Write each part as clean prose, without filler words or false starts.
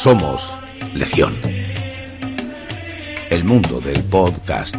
Somos Legión. El mundo del podcast.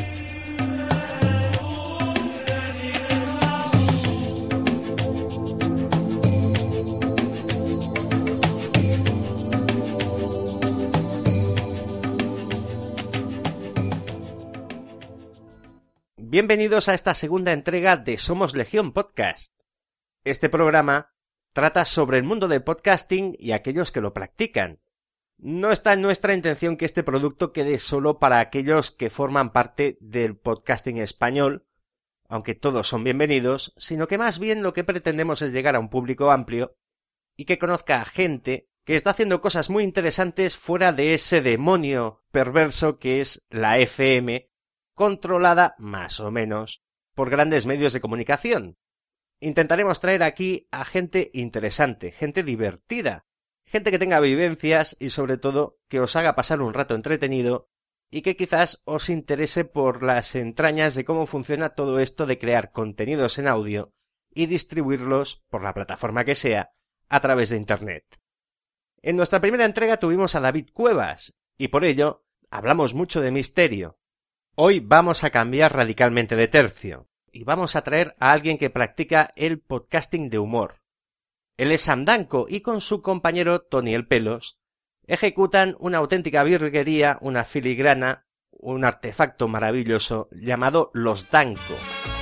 Bienvenidos a esta segunda entrega de Somos Legión Podcast. Este programa trata sobre el mundo del podcasting y aquellos que lo practican. No está en nuestra intención que este producto quede solo para aquellos que forman parte del podcasting español, aunque todos son bienvenidos, sino que más bien lo que pretendemos es llegar a un público amplio y que conozca a gente que está haciendo cosas muy interesantes fuera de ese demonio perverso que es la FM, controlada, más o menos, por grandes medios de comunicación. Intentaremos traer aquí a gente interesante, gente divertida, gente que tenga vivencias y sobre todo que os haga pasar un rato entretenido y que quizás os interese por las entrañas de cómo funciona todo esto de crear contenidos en audio y distribuirlos, por la plataforma que sea, a través de Internet. En nuestra primera entrega tuvimos a David Cuevas y por ello hablamos mucho de misterio. Hoy vamos a cambiar radicalmente de tercio y vamos a traer a alguien que practica el podcasting de humor. Él es Sam Danko y con su compañero Tony el Pelos ejecutan una auténtica virguería, una filigrana, un artefacto maravilloso llamado Los Danko.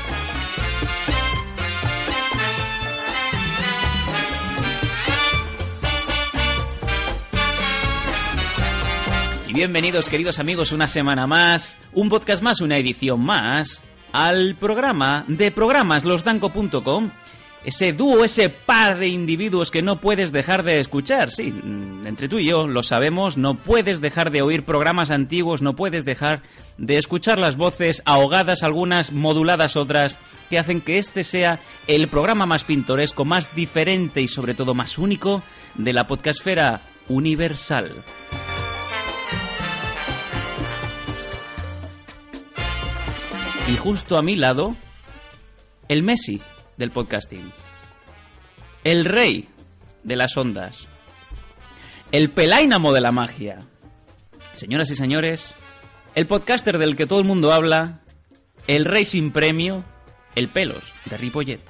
Y bienvenidos, queridos amigos, una semana más, un podcast más, una edición más, al programa de programas losdanko.com, ese dúo, ese par de individuos que no puedes dejar de escuchar. Sí, entre tú y yo lo sabemos, no puedes dejar de oír programas antiguos, no puedes dejar de escuchar las voces ahogadas, algunas moduladas, otras, que hacen que este sea el programa más pintoresco, más diferente y sobre todo más único de la podcastfera universal. Y justo a mi lado, el Messi del podcasting, el rey de las ondas, el Pelaínamo de la magia. Señoras y señores, el podcaster del que todo el mundo habla, el rey sin premio, el Pelos de Ripollet.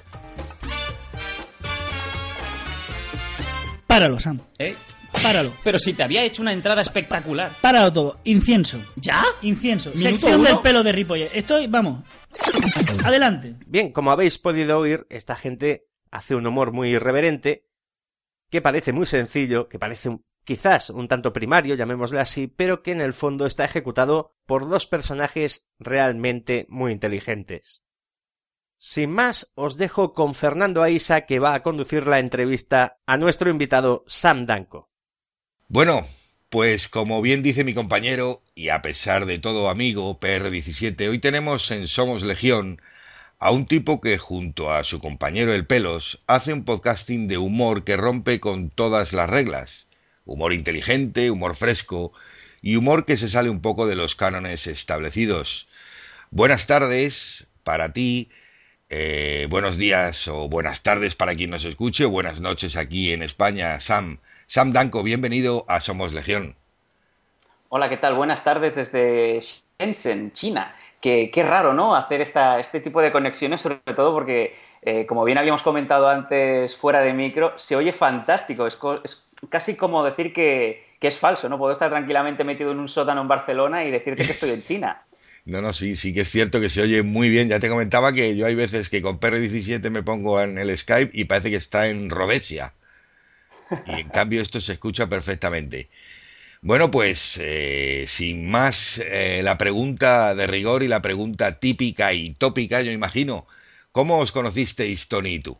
Páralo, Sam. Páralo. Pero si te había hecho una entrada espectacular. Páralo todo. Incienso. ¿Ya? Incienso. Minuto Sección uno. del pelo de Ripollet. Vamos. Adelante. Bien, como habéis podido oír, esta gente hace un humor muy irreverente, que parece muy sencillo, que parece quizás un tanto primario, llamémosle así, pero que en el fondo está ejecutado por dos personajes realmente muy inteligentes. Sin más, os dejo con Fernando Aisa, que va a conducir la entrevista a nuestro invitado Sam Danko. Bueno, pues como bien dice mi compañero, y a pesar de todo amigo, PR17, hoy tenemos en Somos Legión a un tipo que junto a su compañero el Pelos hace un podcasting de humor que rompe con todas las reglas. Humor inteligente, humor fresco y humor que se sale un poco de los cánones establecidos. Buenas tardes para ti, buenos días o buenas tardes para quien nos escuche, o buenas noches aquí en España, Sam. Sam Danko, bienvenido a Somos Legión. Hola, ¿qué tal? Buenas tardes desde Shenzhen, China. Qué raro, ¿no? Hacer este tipo de conexiones, sobre todo porque, como bien habíamos comentado antes fuera de micro, se oye fantástico. Es casi como decir que es falso, ¿no? Puedo estar tranquilamente metido en un sótano en Barcelona y decirte que estoy en China. No, sí que es cierto que se oye muy bien. Ya te comentaba que yo hay veces que con PR17 me pongo en el Skype y parece que está en Rhodesia. Y en cambio esto se escucha perfectamente. Bueno, pues sin más, la pregunta de rigor y la pregunta típica y tópica, yo imagino. ¿Cómo os conocisteis, Tony y tú?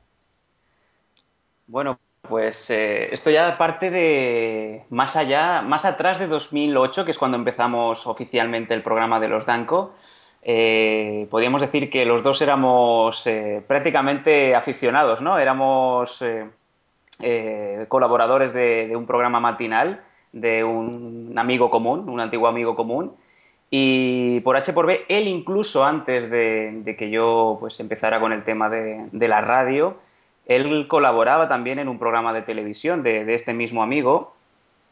Bueno, pues esto ya parte de más atrás de 2008, que es cuando empezamos oficialmente el programa de los Danko. Podríamos decir que los dos éramos prácticamente aficionados, ¿no? Éramos colaboradores de un programa matinal de un amigo común, un antiguo amigo común, y por H por B, él incluso antes de que yo pues empezara con el tema de la radio, él colaboraba también en un programa de televisión de este mismo amigo,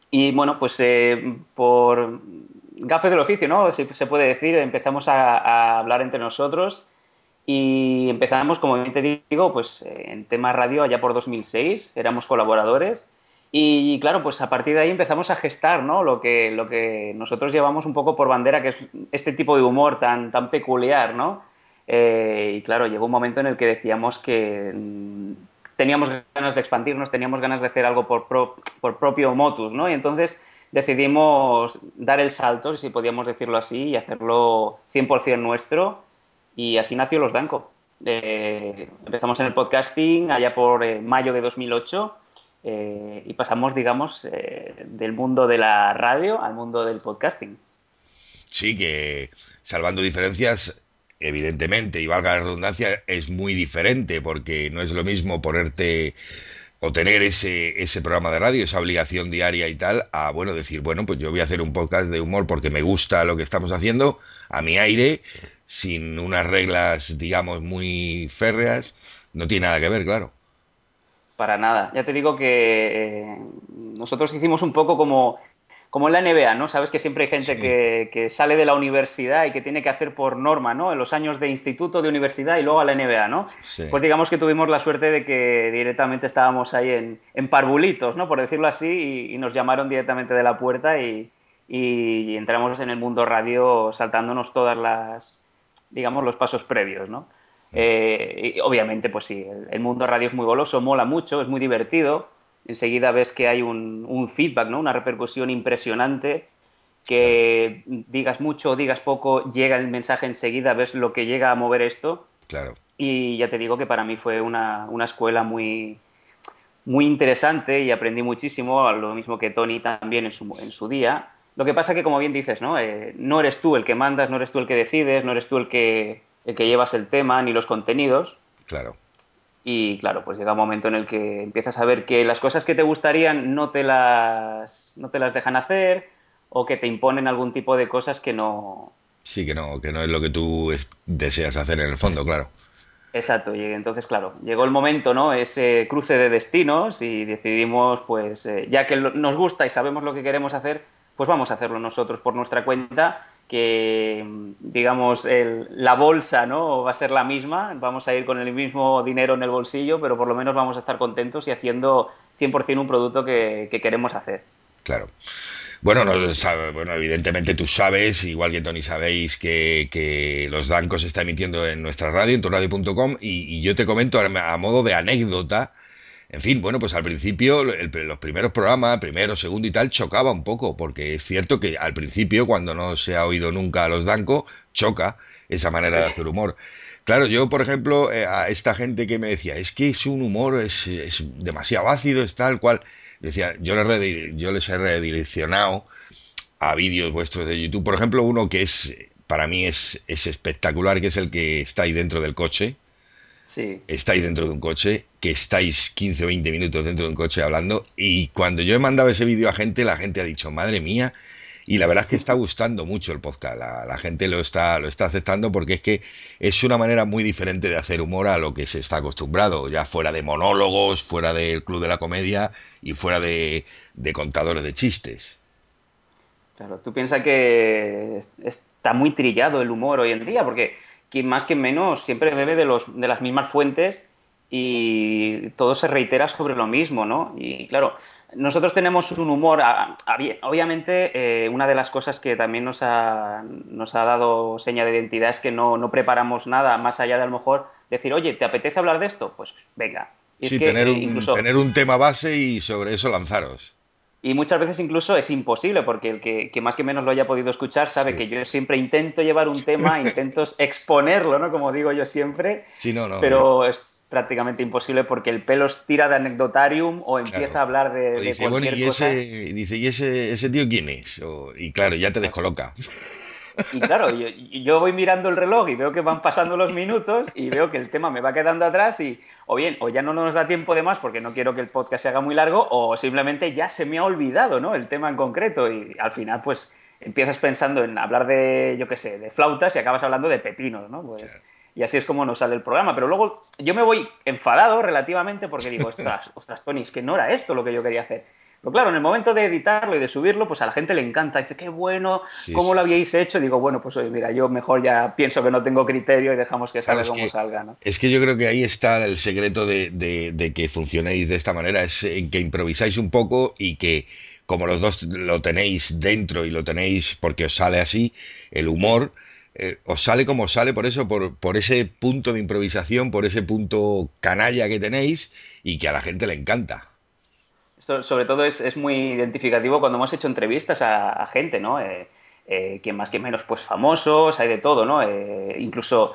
Y bueno, pues por gafes del oficio, ¿no? Si se puede decir, empezamos a hablar entre nosotros y empezamos, como bien te digo, pues en tema radio allá por 2006, éramos colaboradores y claro, pues a partir de ahí empezamos a gestar, ¿no? Lo que nosotros llevamos un poco por bandera, que es este tipo de humor tan peculiar, ¿no? Y claro, llegó un momento en el que decíamos que teníamos ganas de expandirnos, teníamos ganas de hacer algo por propio motus, ¿no? Y entonces decidimos dar el salto, si podíamos decirlo así, y hacerlo 100% nuestro, y así nació Los Danco. Empezamos en el podcasting allá por mayo de 2008 y pasamos, digamos, del mundo de la radio al mundo del podcasting. Sí, que salvando diferencias, evidentemente, y valga la redundancia, es muy diferente porque no es lo mismo ponerte o tener ese programa de radio, esa obligación diaria y tal, a, bueno, decir, bueno, pues yo voy a hacer un podcast de humor porque me gusta lo que estamos haciendo, a mi aire, sin unas reglas, digamos, muy férreas, no tiene nada que ver, claro. Para nada. Ya te digo que nosotros hicimos un poco como en la NBA, ¿no? Sabes que siempre hay gente Sí. que sale de la universidad y que tiene que hacer por norma, ¿no? En los años de instituto, de universidad y luego a la NBA, ¿no? Sí. Pues digamos que tuvimos la suerte de que directamente estábamos ahí en parvulitos, ¿no? Por decirlo así, y nos llamaron directamente de la puerta y entramos en el mundo radio saltándonos todas digamos, los pasos previos, ¿no? Y obviamente, pues sí, el mundo radio es muy goloso, mola mucho, es muy divertido. Enseguida ves que hay un feedback, ¿no? Una repercusión impresionante, que digas mucho o digas poco, llega el mensaje enseguida, ves lo que llega a mover esto. Claro. Y ya te digo que para mí fue una escuela muy, muy interesante y aprendí muchísimo, lo mismo que Tony también en su día. Lo que pasa que, como bien dices, ¿no? No eres tú el que mandas, no eres tú el que decides, no eres tú el que llevas el tema ni los contenidos. Claro. Y claro, pues llega un momento en el que empiezas a ver que las cosas que te gustarían no te las dejan hacer o que te imponen algún tipo de cosas que no... Sí, que no es lo que tú deseas hacer en el fondo, claro. Exacto, y entonces, claro, llegó el momento, ¿no? Ese cruce de destinos y decidimos, pues, ya que nos gusta y sabemos lo que queremos hacer, pues vamos a hacerlo nosotros por nuestra cuenta, que, digamos, la bolsa, ¿no? Va a ser la misma, vamos a ir con el mismo dinero en el bolsillo, pero por lo menos vamos a estar contentos y haciendo 100% un producto que queremos hacer. Claro. Bueno, bueno, evidentemente tú sabes, igual que Tony sabéis, que Los Danco se está emitiendo en nuestra radio, en turradio.com, y yo te comento a modo de anécdota. En fin, bueno, pues al principio, los primeros programas, primero, segundo y tal, chocaba un poco, porque es cierto que al principio, cuando no se ha oído nunca a Los Danco, choca esa manera de hacer humor. Claro, yo, por ejemplo, a esta gente que me decía, es que es un humor, es demasiado ácido, es tal cual. Decía, yo les he redireccionado a vídeos vuestros de YouTube. Por ejemplo, uno que para mí es espectacular, que es el que está ahí dentro del coche. Sí. Estáis dentro de un coche, que estáis 15 o 20 minutos dentro de un coche hablando, y cuando yo he mandado ese vídeo a gente, la gente ha dicho, madre mía, y la verdad es que está gustando mucho el podcast, la gente lo está aceptando porque es que es una manera muy diferente de hacer humor a lo que se está acostumbrado, ya fuera de monólogos, fuera del Club de la Comedia y fuera de contadores de chistes. Claro, tú piensas que está muy trillado el humor hoy en día, porque quien más que menos siempre bebe de las mismas fuentes y todo se reitera sobre lo mismo, ¿no? Y claro, nosotros tenemos un humor, obviamente una de las cosas que también nos ha dado seña de identidad es que no preparamos nada más allá de a lo mejor decir, oye, ¿te apetece hablar de esto? Pues venga. Y Sí, es que, incluso tener un tema base y sobre eso lanzaros. Y muchas veces incluso es imposible, porque el que más que menos lo haya podido escuchar sabe que yo siempre intento llevar un tema, intento exponerlo, ¿no? Como digo yo siempre, Sí, no, pero es prácticamente imposible porque el pelo tira de anecdotarium o empieza a hablar de dice, cualquier bueno, cosa. Dice, ¿y ese tío quién es? Y claro, ya te descoloca. Y claro, yo voy mirando el reloj y veo que van pasando los minutos y veo que el tema me va quedando atrás y o ya no nos da tiempo de más porque no quiero que el podcast se haga muy largo o simplemente ya se me ha olvidado, ¿no? El tema en concreto y al final pues empiezas pensando en hablar de, yo qué sé, de flautas y acabas hablando de pepinos, ¿no? Pues, claro. Y así es como nos sale el programa. Pero luego yo me voy enfadado relativamente porque digo, ostras, Tony, es que no era esto lo que yo quería hacer. Pero claro, en el momento de editarlo y de subirlo, pues a la gente le encanta. Dice, qué bueno, Sí, ¿cómo sí, lo sí. habíais hecho? Digo, bueno, pues oye, mira, yo mejor ya pienso que no tengo criterio y dejamos que Claro, salga como salga, ¿no? es que yo creo que ahí está el secreto de que funcionéis de esta manera, es en que improvisáis un poco y que como los dos lo tenéis dentro y lo tenéis porque os sale así, el humor os sale como os sale por eso, por ese punto de improvisación, por ese punto canalla que tenéis y que a la gente le encanta. Esto, sobre todo es muy identificativo cuando hemos hecho entrevistas a gente, ¿no? Quien más que menos, pues famosos, hay de todo, ¿no? Incluso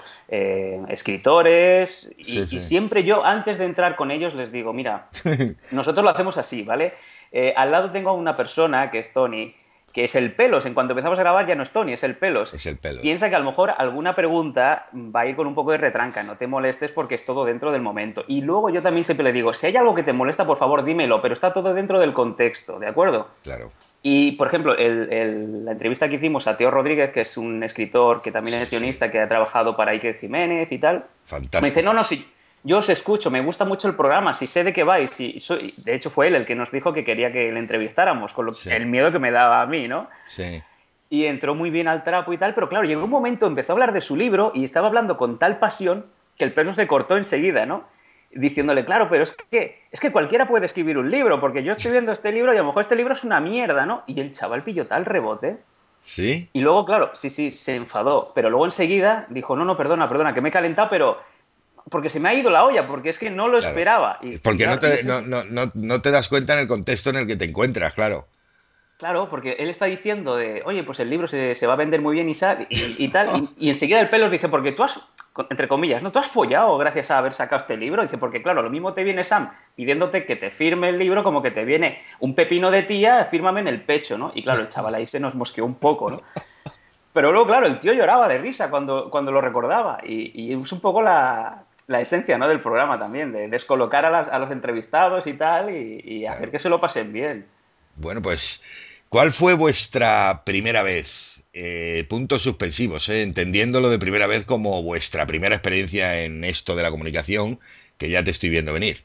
escritores, Sí, y sí. siempre yo, antes de entrar con ellos, les digo, mira, nosotros lo hacemos así, ¿vale? Al lado tengo a una persona, que es Tony, que es el Pelos. En cuanto empezamos a grabar ya no es Tony, es el Pelos. Es el pelo. Piensa que a lo mejor alguna pregunta va a ir con un poco de retranca, no te molestes porque es todo dentro del momento. Y luego yo también siempre le digo, si hay algo que te molesta, por favor dímelo, pero está todo dentro del contexto, ¿de acuerdo? Claro. Y, por ejemplo, la entrevista que hicimos a Teo Rodríguez, que es un escritor que también Sí, es sí. guionista, que ha trabajado para Iker Jiménez y tal, me dice, Fantástico. no, no, sí, yo os escucho, me gusta mucho el programa, si sé de qué vais. De hecho, fue él el que nos dijo que quería que le entrevistáramos, con Sí, el miedo que me daba a mí, ¿no? sí. Y entró muy bien al trapo y tal, pero claro, llegó un momento, empezó a hablar de su libro y estaba hablando con tal pasión que el perro se cortó enseguida, ¿no? Diciéndole, claro, pero es que cualquiera puede escribir un libro, porque yo estoy viendo este libro y a lo mejor este libro es una mierda, ¿no? Y el chaval pilló tal rebote. ¿Sí? Y luego, claro, sí, sí, se enfadó, pero luego enseguida dijo, no, no, perdona, perdona, que me he calentado, pero porque se me ha ido la olla, porque es que no lo Claro. esperaba. Y Porque claro, y ese no, es, no te das cuenta en el contexto en el que te encuentras, claro. claro, porque él está diciendo de, oye, pues el libro se va a vender muy bien y tal, y enseguida el Pelos dice, porque tú has, entre comillas, ¿no? Tú has follado gracias a haber sacado este libro. Dice, porque claro, lo mismo te viene Sam pidiéndote que te firme el libro como que te viene un pepino de tía, fírmame en el pecho, ¿no? Y claro, el chaval ahí se nos mosqueó un poco, ¿no? Pero luego, claro, el tío lloraba de risa cuando lo recordaba, y es un poco la esencia, ¿no?, del programa también, de descolocar a los entrevistados y tal, y hacer Claro. que se lo pasen bien. Bueno, pues, ¿cuál fue vuestra primera vez? Puntos suspensivos, entendiéndolo de primera vez como vuestra primera experiencia en esto de la comunicación, que ya te estoy viendo venir.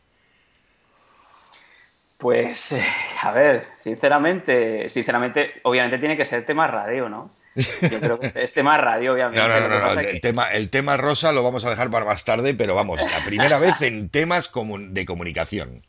Pues, a ver, sinceramente, obviamente tiene que ser tema radio, ¿no? Yo creo que es tema radio, No, no, obviamente. no, Lo que no, no, pasa que, el tema rosa lo vamos a dejar para más tarde, pero vamos, la primera vez en temas de comunicación.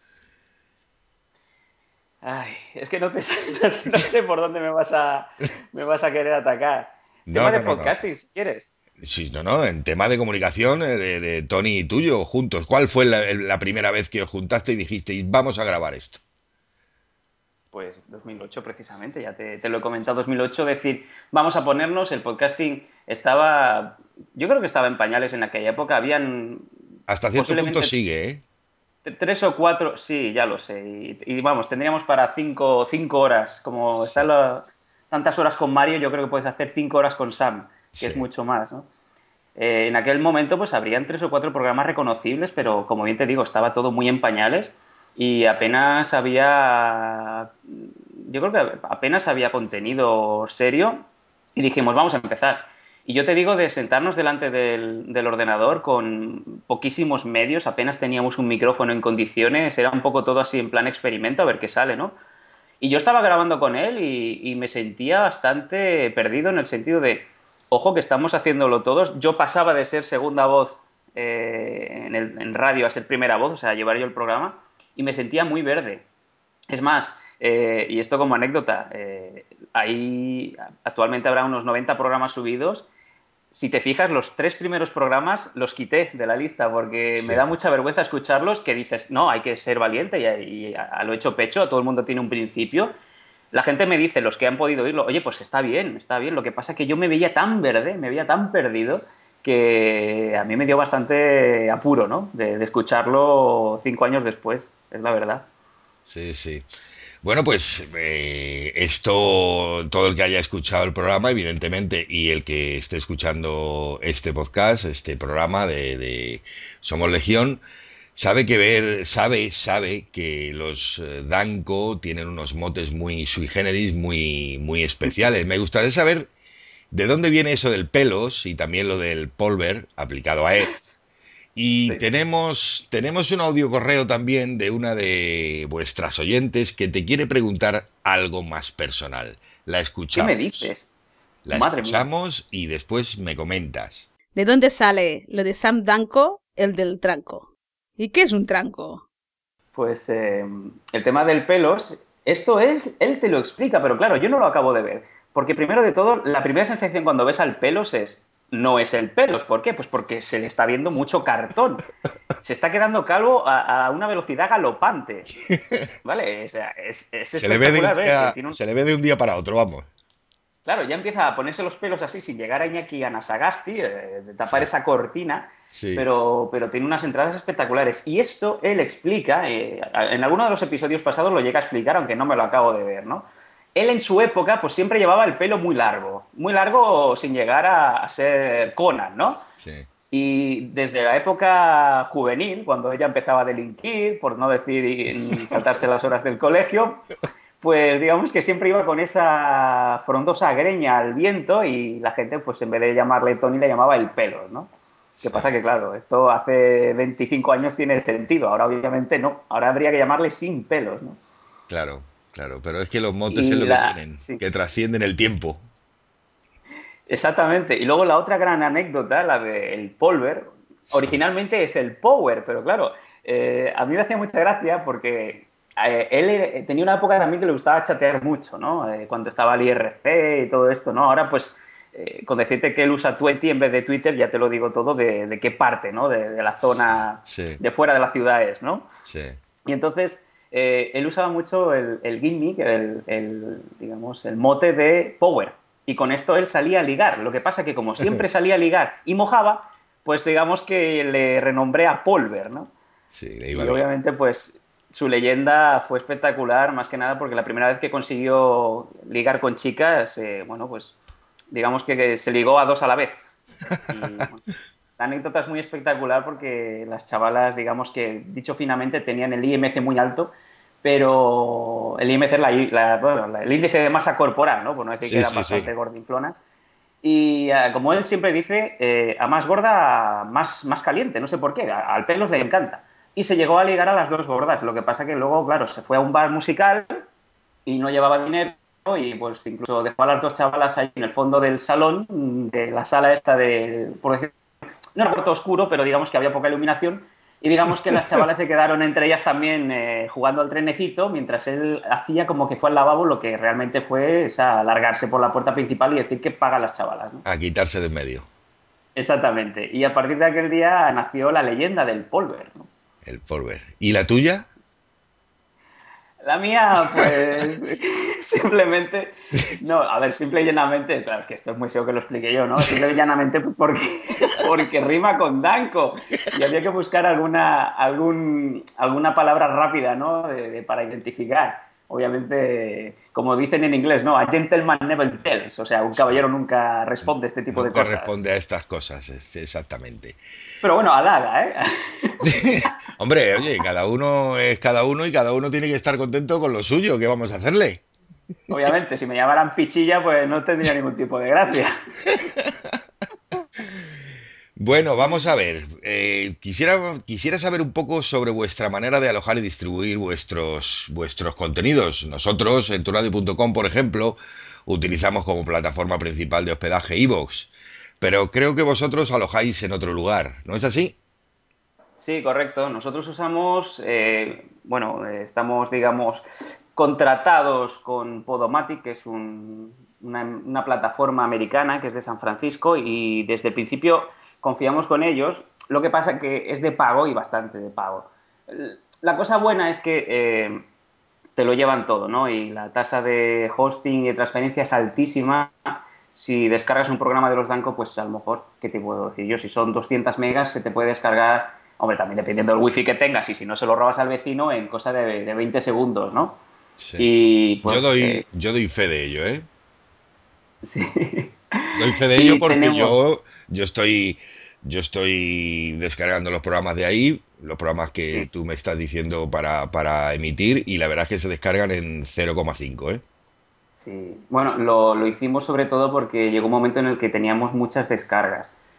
ay, es que no, no sé por dónde me vas a querer atacar. No, Tema no, de no, no. podcasting, si quieres. Sí, no, no, en tema de comunicación de Tony y tuyo juntos. ¿Cuál fue la primera vez que os juntaste y dijisteis, vamos a grabar esto? Pues 2008 precisamente, ya te lo he comentado, 2008, decir, vamos a ponernos, el podcasting estaba, yo creo que estaba en pañales en aquella época, habían Hasta cierto punto posiblemente sigue, ¿eh? tres o cuatro, sí, ya lo sé, y vamos, tendríamos para cinco horas, como Sí, están tantas horas con Mario, yo creo que puedes hacer 5 horas con Sam, que es sí, mucho más, ¿no? En aquel momento pues habrían 3 o 4 programas reconocibles, pero como bien te digo, estaba todo muy en pañales y apenas había, yo creo que apenas había contenido serio y dijimos, vamos a empezar. Y yo te digo de sentarnos delante del ordenador con poquísimos medios, apenas teníamos un micrófono en condiciones, era un poco todo así en plan experimento, a ver qué sale, ¿no? Y yo estaba grabando con él y me sentía bastante perdido en el sentido de, ojo que estamos haciéndolo todos. Yo pasaba de ser segunda voz en radio a ser primera voz, o sea, a llevar yo el programa, y me sentía muy verde. Es más, y esto como anécdota, actualmente habrá unos 90 programas subidos. Si te fijas, los 3 primeros programas los quité de la lista porque me sí. da mucha vergüenza escucharlos, que dices, no, hay que ser valiente y a lo hecho pecho, todo el mundo tiene un principio. La gente me dice, los que han podido oírlo, oye, pues está bien, está bien. Lo que pasa es que yo me veía tan verde, me veía tan perdido, que a mí me dio bastante apuro, ¿no? De escucharlo 5 años después, es la verdad. Sí, sí. Bueno, pues esto, todo el que haya escuchado el programa, evidentemente, y el que esté escuchando este podcast, este programa de Somos Legión, sabe que los Danco tienen unos motes muy sui generis, muy, muy especiales. Me gustaría saber de dónde viene eso del pelos y también lo del polver aplicado a él. Y Sí. tenemos un audio correo también de una de vuestras oyentes que te quiere preguntar algo más personal. La ¿Qué escuchamos. me dices? La Madre mía. escuchamos y después me comentas. ¿De dónde sale lo de Sam Danko, el del tranco? ¿Y qué es un tranco? Pues el tema del pelos, esto es, él te lo explica, pero claro, yo no lo acabo de ver. Porque primero de todo, la primera sensación cuando ves al pelos no es el pelos. ¿Por qué? Pues porque se le está viendo mucho cartón. Se está quedando calvo a una velocidad galopante. ¿Vale? O sea, es Se le ve de espectacular un ver que día, tiene se le ve de un día para otro, vamos. Claro, ya empieza a ponerse los pelos así sin llegar a Iñaki Anasagasti, de tapar Sí. esa cortina, Sí. pero tiene unas entradas espectaculares. Y esto él explica, en alguno de los episodios pasados lo llega a explicar, aunque no me lo acabo de ver, ¿no? Él en su época pues siempre llevaba el pelo muy largo sin llegar a ser Conan, ¿no? Sí. Y desde la época juvenil, cuando ella empezaba a delinquir, por no decir y saltarse las horas del colegio, pues digamos que siempre iba con esa frondosa greña al viento y la gente, pues en vez de llamarle Tony, le llamaba el pelo, ¿no? ¿Qué pasa? Que claro, esto hace 25 años tiene sentido, ahora obviamente no, ahora habría que llamarle sin pelos, ¿no? Claro, claro. Pero es que los motes Y es lo que tienen, sí. que trascienden el tiempo. Exactamente. Y luego la otra gran anécdota, la del Polver, originalmente es el Power, pero claro, a mí me hacía mucha gracia porque él tenía una época también que le gustaba chatear mucho, ¿no? Cuando estaba el IRC y todo esto, ¿no? Ahora pues, con decirte que él usa Twenty en vez de Twitter, ya te lo digo todo de qué parte, ¿no? De la zona Sí. de fuera de la ciudad es, ¿no? Sí. Y entonces él usaba mucho el gimmick, digamos, el mote de Power. Y con esto él salía a ligar. Lo que pasa que como siempre salía a ligar y mojaba, pues digamos que le renombré a Polver, ¿no? Sí, le Y iba bien. obviamente pues su leyenda fue espectacular, más que nada porque la primera vez que consiguió ligar con chicas, bueno, pues digamos que se ligó a dos a la vez. Y, bueno, la anécdota es muy espectacular porque las chavalas, digamos que, dicho finamente, tenían el IMC muy alto, pero el IMC es bueno, el índice de masa corporal, ¿no? Por no decir Sí, que era sí, bastante sí. gordinflona. Y como él siempre dice, a más gorda, más caliente, no sé por qué, al pelos le encanta. Y se llegó a ligar a las dos gordas, lo que pasa que luego, claro, se fue a un bar musical y no llevaba dinero y pues incluso dejó a las dos chavalas ahí en el fondo del salón, de la sala esta por decir, no era cuarto oscuro, pero digamos que había poca iluminación y digamos que las chavalas se quedaron entre ellas también jugando al trenecito mientras él hacía como que fue al lavabo, lo que realmente fue largarse por la puerta principal y decir que pagan las chavalas, ¿no? A quitarse de en medio. Exactamente. Y a partir de aquel día nació la leyenda del Polver, ¿no? El polver. ¿Y la tuya? La mía, pues, simplemente, no, a ver, simple y llanamente, claro, es que esto es muy feo que lo explique yo, ¿no? Simple y llanamente porque rima con Danko y había que buscar alguna palabra rápida, ¿no? Para identificar. Obviamente, como dicen en inglés, ¿no? A gentleman never tells, o sea, un caballero nunca responde a este tipo de Nunca cosas. responde a estas cosas, exactamente. Pero bueno, halaga, ¿eh? Hombre, oye, cada uno es cada uno y cada uno tiene que estar contento con lo suyo. ¿Qué vamos a hacerle? Obviamente, si me llamaran pichilla, pues no tendría ningún tipo de gracia. Bueno, vamos a ver. Quisiera saber un poco sobre vuestra manera de alojar y distribuir vuestros contenidos. Nosotros, en turadio.com, por ejemplo, utilizamos como plataforma principal de hospedaje iVoox. Pero creo que vosotros alojáis en otro lugar, ¿no es así? Sí, correcto. Nosotros usamos, estamos, digamos, contratados con Podomatic, que es una plataforma americana que es de San Francisco y desde el principio confiamos con ellos. Lo que pasa que es de pago y bastante de pago. La cosa buena es que te lo llevan todo, ¿no? Y la tasa de hosting y de transferencia es altísima. Si descargas un programa de los Danko, pues a lo mejor, ¿qué te puedo decir yo? Si son 200 megas, se te puede descargar, hombre, también dependiendo del wifi que tengas, y si no se lo robas al vecino, en cosa de 20 segundos, ¿no? Sí. Y pues, yo doy fe de ello, ¿eh? Sí. Doy fe de ello porque tenemos... yo estoy descargando los programas de ahí, los programas que Sí. tú me estás diciendo para emitir, y la verdad es que se descargan en 0,5, ¿eh? Sí, bueno, lo hicimos sobre todo porque llegó un momento en el que teníamos muchas descargas.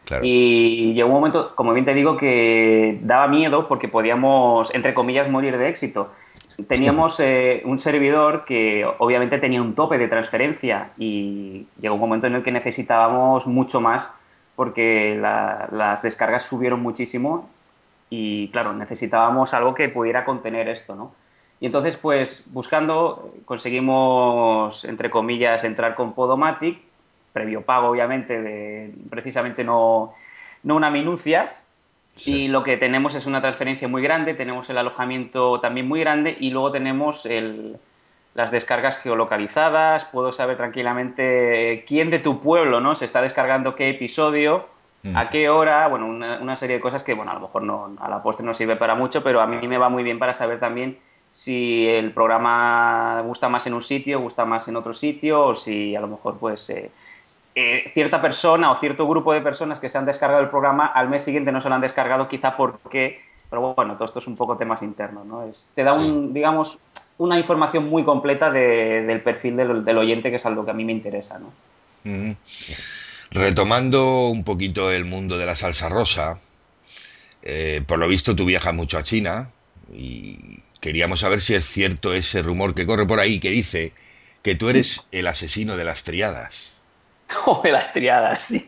Claro. Y llegó un momento, como bien te digo, que daba miedo porque podíamos, entre comillas, morir de éxito. Teníamos un servidor que obviamente tenía un tope de transferencia y llegó un momento en el que necesitábamos mucho más porque las descargas subieron muchísimo y, claro, necesitábamos algo que pudiera contener esto, ¿no? Y entonces, pues, buscando, conseguimos, entre comillas, entrar con Podomatic, previo pago, obviamente, de precisamente no una minucia. Sí. Y lo que tenemos es una transferencia muy grande, tenemos el alojamiento también muy grande y luego tenemos las descargas geolocalizadas. Puedo saber tranquilamente quién de tu pueblo, ¿no?, se está descargando qué episodio, a qué hora, bueno, una serie de cosas que, bueno, a lo mejor no, a la postre no sirve para mucho, pero a mí me va muy bien para saber también si el programa gusta más en un sitio, gusta más en otro sitio, o si a lo mejor, pues, cierta persona o cierto grupo de personas que se han descargado el programa al mes siguiente no se lo han descargado, quizá porque... Pero bueno, todo esto es un poco temas internos, ¿no? Te da, digamos, una información muy completa del perfil del oyente, que es algo que a mí me interesa, ¿no? Retomando un poquito el mundo de la salsa rosa, por lo visto tú viajas mucho a China y queríamos saber si es cierto ese rumor que corre por ahí que dice que tú eres el asesino de las triadas. O de las triadas, sí.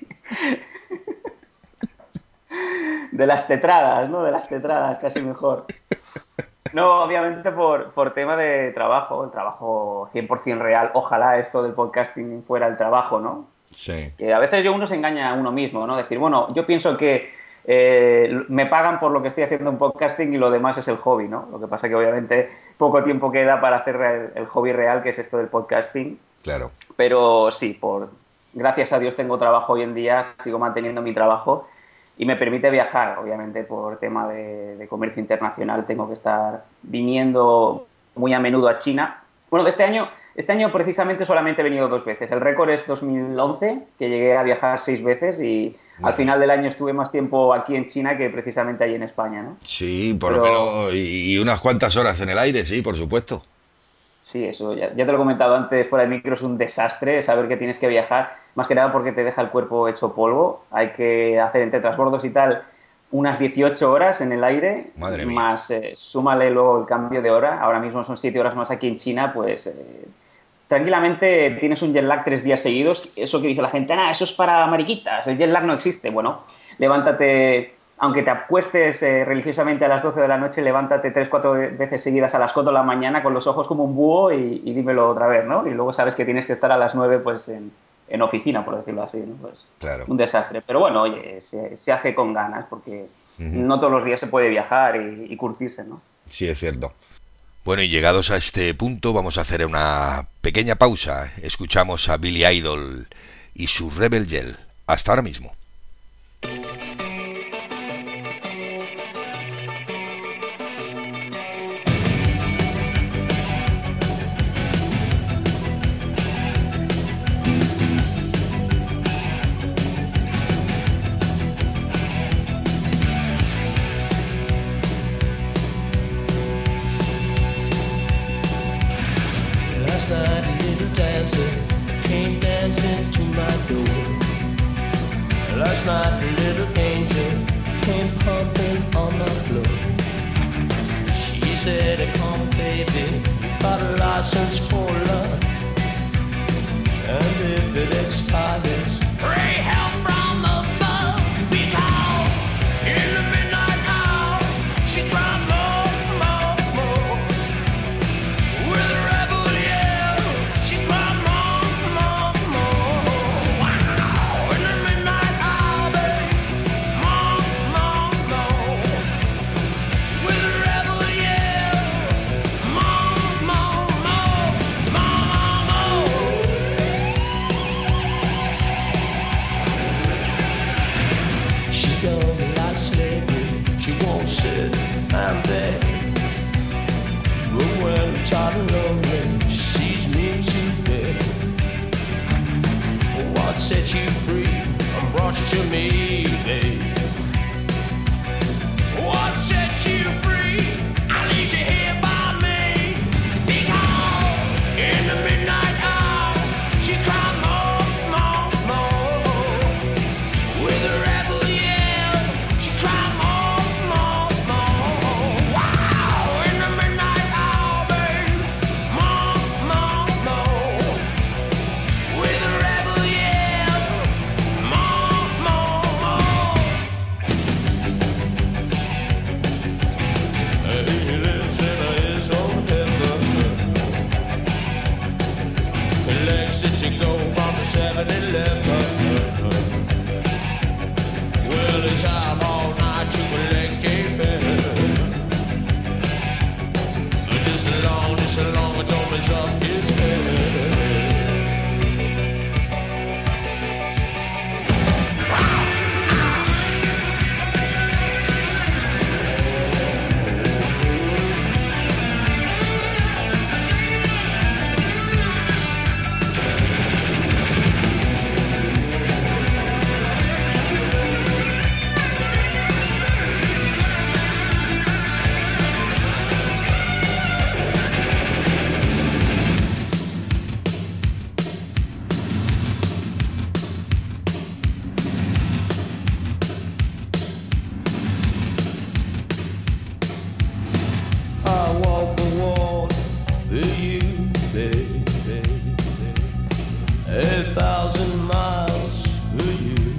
De las tetradas, ¿no? De las tetradas, casi mejor. No, obviamente por tema de trabajo, el trabajo 100% real. Ojalá esto del podcasting fuera el trabajo, ¿no? Sí. Que a veces uno se engaña a uno mismo, ¿no? Decir, bueno, yo pienso que me pagan por lo que estoy haciendo en podcasting y lo demás es el hobby, ¿no? Lo que pasa que obviamente poco tiempo queda para hacer el hobby real, que es esto del podcasting. Claro. Pero sí, gracias a Dios tengo trabajo hoy en día, sigo manteniendo mi trabajo y me permite viajar, obviamente por tema de comercio internacional tengo que estar viniendo muy a menudo a China. Bueno, este año precisamente solamente he venido 2 veces. El récord es 2011, que llegué a viajar 6 veces y al final del año estuve más tiempo aquí en China que precisamente allí en España, ¿no? Sí, por lo menos, y unas cuantas horas en el aire, sí, por supuesto. Sí, eso ya te lo he comentado antes fuera de micro, es un desastre saber que tienes que viajar, más que nada porque te deja el cuerpo hecho polvo. Hay que hacer entre transbordos y tal unas 18 horas en el aire, Madre mía. más súmale luego el cambio de hora. Ahora mismo son 7 horas más aquí en China, pues tranquilamente tienes un jet lag 3 días seguidos. Eso que dice la gente, eso es para mariquitas, el jet lag no existe. Bueno, levántate... Aunque te acuestes religiosamente a las 12 de la noche, levántate 3-4 veces seguidas a las 4 de la mañana con los ojos como un búho y dímelo otra vez, ¿no? Y luego sabes que tienes que estar a las 9 pues en oficina, por decirlo así, ¿no? Pues Claro. un desastre. Pero bueno, oye, se hace con ganas porque no todos los días se puede viajar y curtirse, ¿no? Sí, es cierto. Bueno, y llegados a este punto vamos a hacer una pequeña pausa. Escuchamos a Billy Idol y su Rebel Yell. Hasta ahora mismo. Last night a little dancer came dancing to my door. Last night a little angel came pumping on my floor. She said, come baby, you got a license for love. And if it expires, pray help from above. Because in the midnight hour, she's crying more, more, more. With a rebel yell, she's crying more, more, more. Wow, in the midnight hour, babe, more, more, more. With a rebel yell, more, more, more, more, more, more. 7-Eleven. Well, it's out all night to collect a bill. Just so long, don't mess up his head. I walk the wall for you, baby. 1,000 miles for you.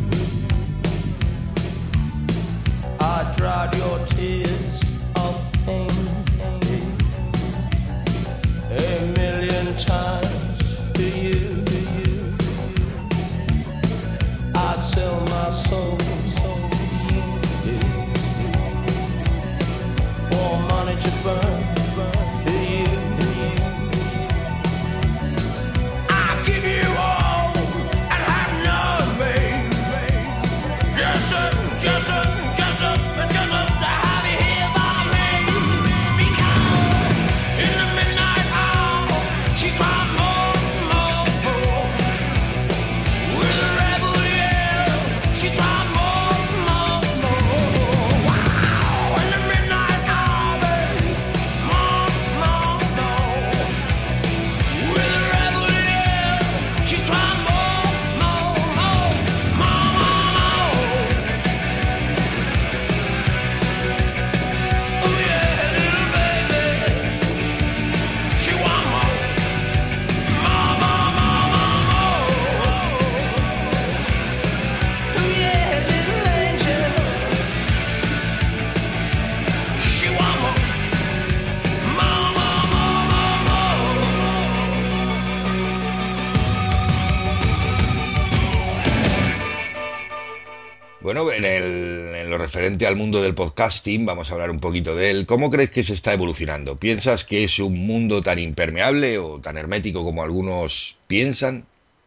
I dried your tears of pain 1,000,000 times for you. I'd sell my soul for you. For money to burn for you. I'll give you all and have none, babe. Just to have you here by me. Because in the midnight hour, she cried more. With a rebel yell, she cried more. Wow, in the midnight hour, babe, more. With a rebel yell, she cried more. Oh yeah, little baby, she want more. Oh yeah, little angel, she want more. Bueno, en lo referente al mundo del podcasting, vamos a hablar un poquito de él. ¿Cómo crees que se está evolucionando? ¿Piensas que es un mundo tan impermeable o tan hermético como algunos piensan?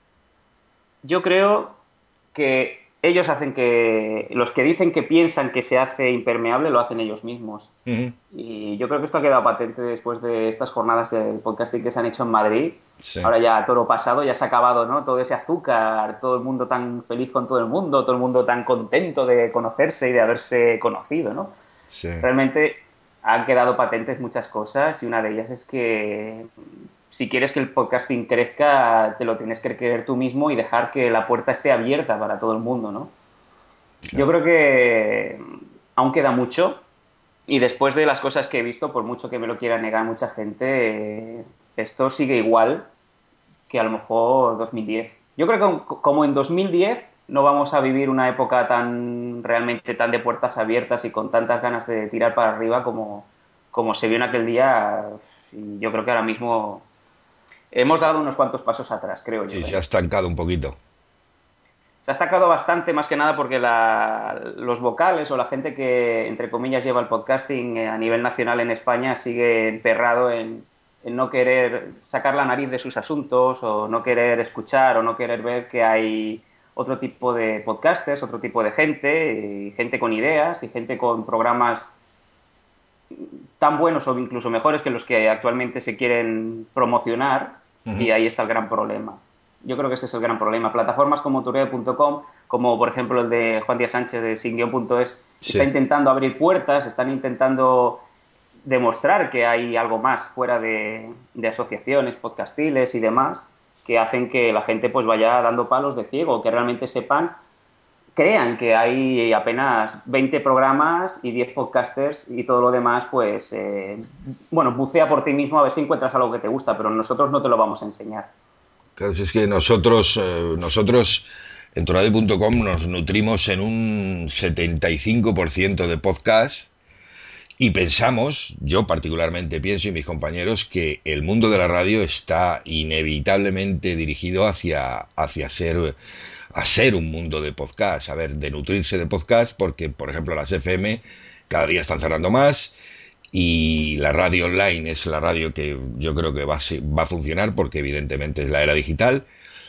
Yo creo que ellos hacen que... Los que dicen que piensan que se hace impermeable lo hacen ellos mismos. Ujú. Y yo creo que esto ha quedado patente después de estas jornadas del podcasting que se han hecho en Madrid. Sí. Ahora ya toro pasado, ya se ha acabado, ¿no? Todo ese azúcar, todo el mundo tan feliz con todo el mundo tan contento de conocerse y de haberse conocido, ¿no? Sí. Realmente han quedado patentes muchas cosas y una de ellas es que si quieres que el podcasting crezca, te lo tienes que creer tú mismo y dejar que la puerta esté abierta para todo el mundo, ¿no? Claro. Yo creo que aún queda mucho y después de las cosas que he visto, por mucho que me lo quiera negar mucha gente, esto sigue igual que a lo mejor 2010. Yo creo que como en 2010 no vamos a vivir una época realmente tan de puertas abiertas y con tantas ganas de tirar para arriba como se vio en aquel día. Y yo creo que ahora mismo hemos dado unos cuantos pasos atrás, creo yo. Sí, se ha estancado un poquito. Se ha estancado bastante, más que nada porque los vocales o la gente que, entre comillas, lleva el podcasting a nivel nacional en España sigue emperrado en no querer sacar la nariz de sus asuntos o no querer escuchar o no querer ver que hay otro tipo de podcasters, otro tipo de gente, y gente con ideas y gente con programas tan buenos o incluso mejores que los que actualmente se quieren promocionar. Ujú. Y ahí está el gran problema. Yo creo que ese es el gran problema. Plataformas como Tureo.com, como por ejemplo el de Juan Díaz Sánchez de Singuion.es, Sí. está intentando abrir puertas, están intentando demostrar que hay algo más fuera de asociaciones podcastiles y demás, que hacen que la gente pues vaya dando palos de ciego, que realmente crean que hay apenas 20 programas y 10 podcasters y todo lo demás, pues, bucea por ti mismo a ver si encuentras algo que te gusta, pero nosotros no te lo vamos a enseñar. Claro, si es que nosotros en torade.com nos nutrimos en un 75% de podcast Y pensamos, yo particularmente pienso y mis compañeros, que el mundo de la radio está inevitablemente dirigido hacia ser un mundo de podcast, a ver, de nutrirse de podcast, porque, por ejemplo, las FM cada día están cerrando más y la radio online es la radio que yo creo que va a funcionar porque evidentemente es la era digital.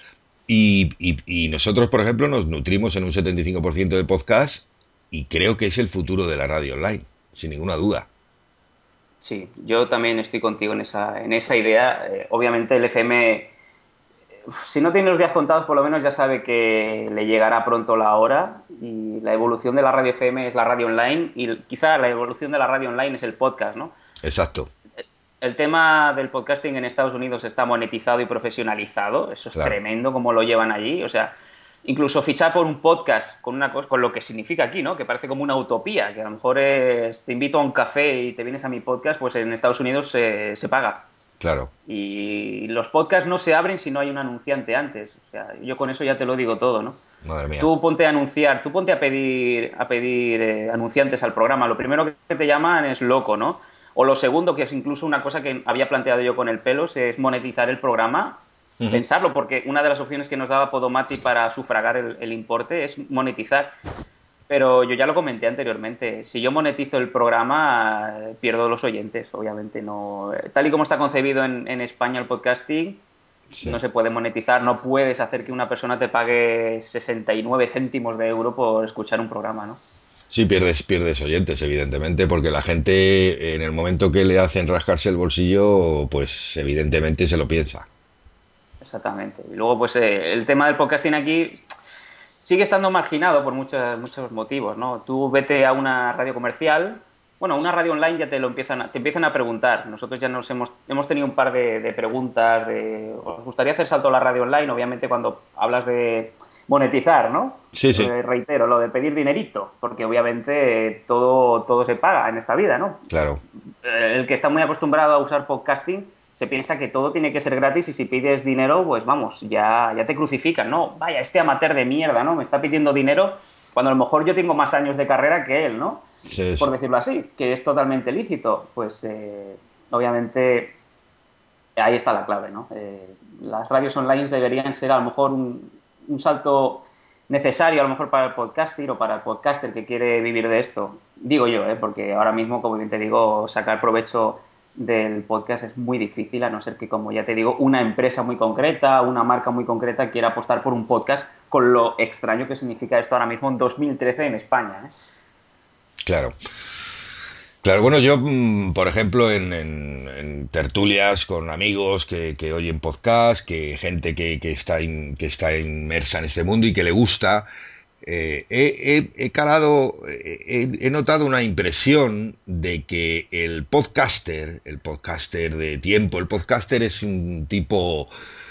Y nosotros, por ejemplo, nos nutrimos en un 75% de podcast y creo que es el futuro de la radio online, sin ninguna duda. Sí, yo también estoy contigo en esa idea. Obviamente el FM, si no tiene los días contados, por lo menos ya sabe que le llegará pronto la hora, y la evolución de la radio FM es la radio online y quizá la evolución de la radio online es el podcast, ¿no? Exacto. El tema del podcasting en Estados Unidos está monetizado y profesionalizado. Eso es Claro. tremendo como lo llevan allí. O sea, incluso fichar por un podcast con una cosa, con lo que significa aquí, ¿no? Que parece como una utopía, que a lo mejor es, te invito a un café y te vienes a mi podcast, pues en Estados Unidos se paga. Claro. Y los podcasts no se abren si no hay un anunciante antes. O sea, yo con eso ya te lo digo todo, ¿no? Madre mía. Tú ponte a anunciar, tú ponte a pedir anunciantes al programa. Lo primero que te llaman es loco, ¿no? O lo segundo, que es incluso una cosa que había planteado yo con el Pelos, es monetizar el programa. Ujú. Pensarlo, porque una de las opciones que nos daba Podomati para sufragar el importe es monetizar. Pero yo ya lo comenté anteriormente, si yo monetizo el programa, pierdo los oyentes, obviamente. No, tal y como está concebido en España el podcasting, Sí. no se puede monetizar, no puedes hacer que una persona te pague 69 céntimos de euro por escuchar un programa, ¿no? Sí, pierdes oyentes, evidentemente, porque la gente en el momento que le hacen rascarse el bolsillo, pues evidentemente se lo piensa. Exactamente. Y luego, pues el tema del podcasting aquí sigue estando marginado por muchos motivos, ¿no? Tú vete a una radio comercial, bueno, una radio online ya te empiezan a preguntar. Nosotros ya hemos tenido un par de preguntas de, ¿os gustaría hacer salto a la radio online? Obviamente cuando hablas de monetizar, ¿no? Sí, sí. Reitero, lo de pedir dinerito, porque obviamente todo se paga en esta vida, ¿no? Claro. El que está muy acostumbrado a usar podcasting se piensa que todo tiene que ser gratis y si pides dinero, pues vamos, ya te crucifican, ¿no? Vaya, este amateur de mierda, ¿no? Me está pidiendo dinero cuando a lo mejor yo tengo más años de carrera que él, ¿no? Sí, Por sí. decirlo así, que es totalmente lícito. Pues obviamente ahí está la clave, ¿no? Las radios online deberían ser a lo mejor un salto necesario a lo mejor para el podcaster o para el podcaster que quiere vivir de esto. Digo yo, porque ahora mismo, como bien te digo, sacar provecho del podcast es muy difícil, a no ser que, como ya te digo, una empresa muy concreta, una marca muy concreta quiera apostar por un podcast, con lo extraño que significa esto ahora mismo en 2013 en España, ¿eh? Claro. Claro, bueno, yo, por ejemplo, en tertulias con amigos que oyen podcast, que gente que está inmersa en este mundo y que le gusta, he notado una impresión de que el podcaster de tiempo, el podcaster es un tipo,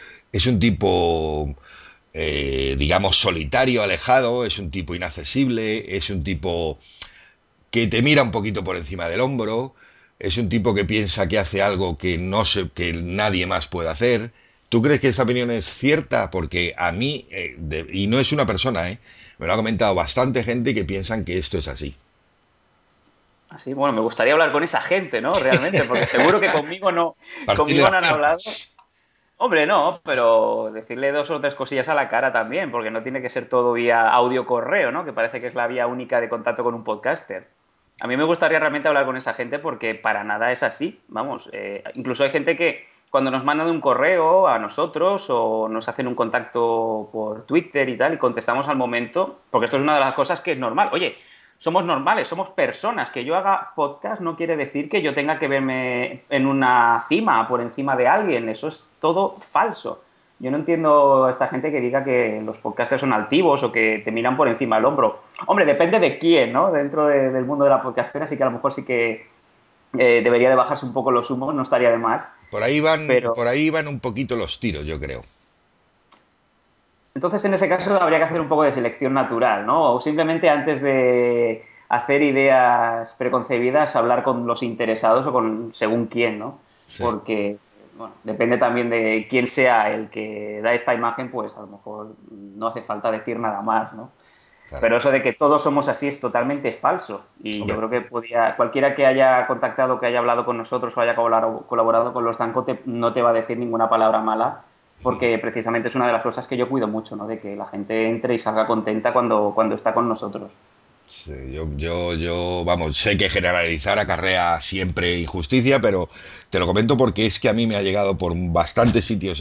digamos, solitario, alejado, es un tipo inaccesible, es un tipo que te mira un poquito por encima del hombro, es un tipo que piensa que hace algo que que nadie más puede hacer. ¿Tú crees que esta opinión es cierta? Porque a mí, y no es una persona, me lo ha comentado bastante gente que piensan que esto es así. Así, bueno, me gustaría hablar con esa gente, ¿no? Realmente, porque seguro que conmigo no Partir han las hablado. piernas. Hombre, no, pero decirle 2 o 3 cosillas a la cara también, porque no tiene que ser todo vía audio correo, ¿no? Que parece que es la vía única de contacto con un podcaster. A mí me gustaría realmente hablar con esa gente porque para nada es así. Vamos, incluso hay gente que cuando nos mandan un correo a nosotros o nos hacen un contacto por Twitter y tal y contestamos al momento, porque esto es una de las cosas que es normal. Oye, somos normales, somos personas. Que yo haga podcast no quiere decir que yo tenga que verme en una cima por encima de alguien. Eso es todo falso. Yo no entiendo a esta gente que diga que los podcasters son altivos o que te miran por encima del hombro. Hombre, depende de quién, ¿no? Dentro del mundo de la podcastera sí que a lo mejor sí que debería de bajarse un poco los humos, no estaría de más. Por ahí van un poquito los tiros, yo creo. Entonces, en ese caso, habría que hacer un poco de selección natural, ¿no? O simplemente antes de hacer ideas preconcebidas, hablar con los interesados o con según quién, ¿no? Sí. Porque, bueno, depende también de quién sea el que da esta imagen, pues a lo mejor no hace falta decir nada más, ¿no? Pero eso de que todos somos así es totalmente falso. Y Hombre. yo creo que cualquiera que haya contactado, que haya hablado con nosotros o haya colaborado con los Danco no te va a decir ninguna palabra mala, porque precisamente es una de las cosas que yo cuido mucho, ¿no? De que la gente entre y salga contenta cuando está con nosotros. Sí, vamos, sé que generalizar acarrea siempre injusticia, pero te lo comento porque es que a mí me ha llegado por bastantes sitios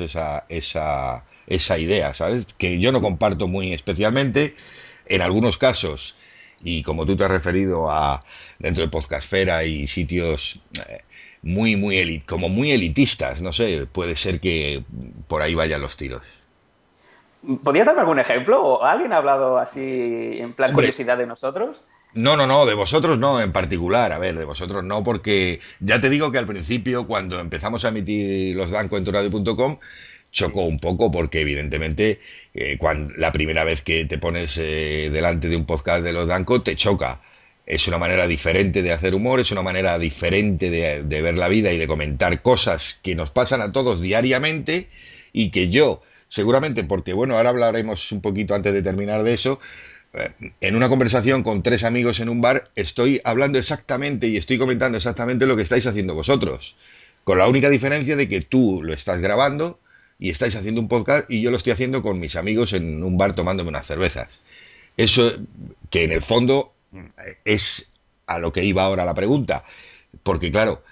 esa idea, ¿sabes? Que yo no comparto muy especialmente, en algunos casos, y como tú te has referido a dentro de Podcastfera y sitios muy muy elitistas, no sé, puede ser que por ahí vayan los tiros. ¿Podrías darme algún ejemplo? ¿O alguien ha hablado así en plan Hombre. curiosidad de nosotros? No, de vosotros no, en particular. A ver, de vosotros no, porque ya te digo que al principio, cuando empezamos a emitir los Danco en turadio.com, chocó un poco, porque evidentemente la primera vez que te pones delante de un podcast de los Danco, te choca. Es una manera diferente de hacer humor, es una manera diferente de ver la vida y de comentar cosas que nos pasan a todos diariamente y que yo, seguramente, porque bueno, ahora hablaremos un poquito antes de terminar de eso, en una conversación con 3 amigos en un bar, estoy hablando exactamente y estoy comentando exactamente lo que estáis haciendo vosotros, con la única diferencia de que tú lo estás grabando y estáis haciendo un podcast y yo lo estoy haciendo con mis amigos en un bar tomándome unas cervezas. Eso que en el fondo es a lo que iba ahora la pregunta, porque claro,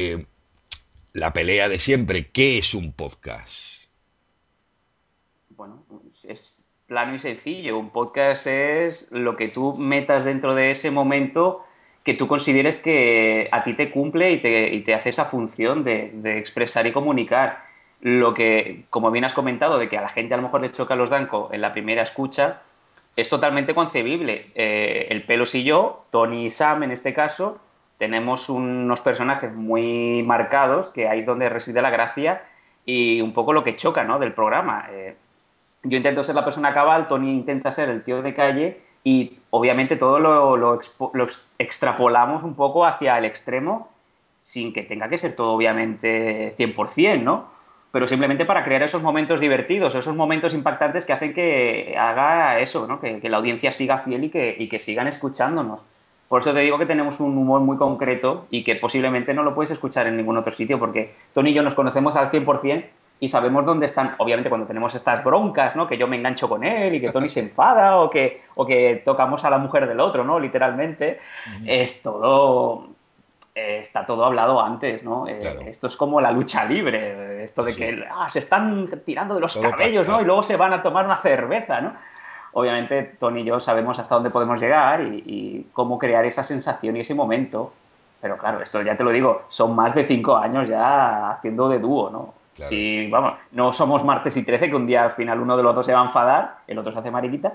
la pelea de siempre, ¿qué es un podcast? Bueno, es plano y sencillo. Un podcast es lo que tú metas dentro de ese momento que tú consideres que a ti te cumple y te hace esa función de expresar y comunicar. Lo que, como bien has comentado, de que a la gente a lo mejor le choca los Danco en la primera escucha, es totalmente concebible. El Pelos y yo, Tony y Sam en este caso, tenemos unos personajes muy marcados, que ahí es donde reside la gracia y un poco lo que choca, ¿no?, del programa. Yo intento ser la persona cabal, Tony intenta ser el tío de calle y obviamente todo lo extrapolamos un poco hacia el extremo sin que tenga que ser todo obviamente 100%, ¿no? Pero simplemente para crear esos momentos divertidos, esos momentos impactantes que hacen que haga eso, ¿no? Que la audiencia siga fiel y que sigan escuchándonos. Por eso te digo que tenemos un humor muy concreto y que posiblemente no lo puedes escuchar en ningún otro sitio, porque Tony y yo nos conocemos al 100% y sabemos dónde están, obviamente cuando tenemos estas broncas, ¿no?, que yo me engancho con él y que Tony se enfada o que tocamos a la mujer del otro, ¿no?, literalmente, es todo... está todo hablado antes, ¿no? Claro. Esto es como la lucha libre, esto de Sí. que se están tirando de los Todo cabellos, pactado. ¿no? Y luego se van a tomar una cerveza, ¿no? Obviamente Tony y yo sabemos hasta dónde podemos llegar y cómo crear esa sensación y ese momento. Pero claro, esto ya te lo digo, son más de 5 años ya haciendo de dúo, ¿no? Claro. Si, vamos, no somos martes y 13, que un día al final uno de los dos se va a enfadar, el otro se hace mariquita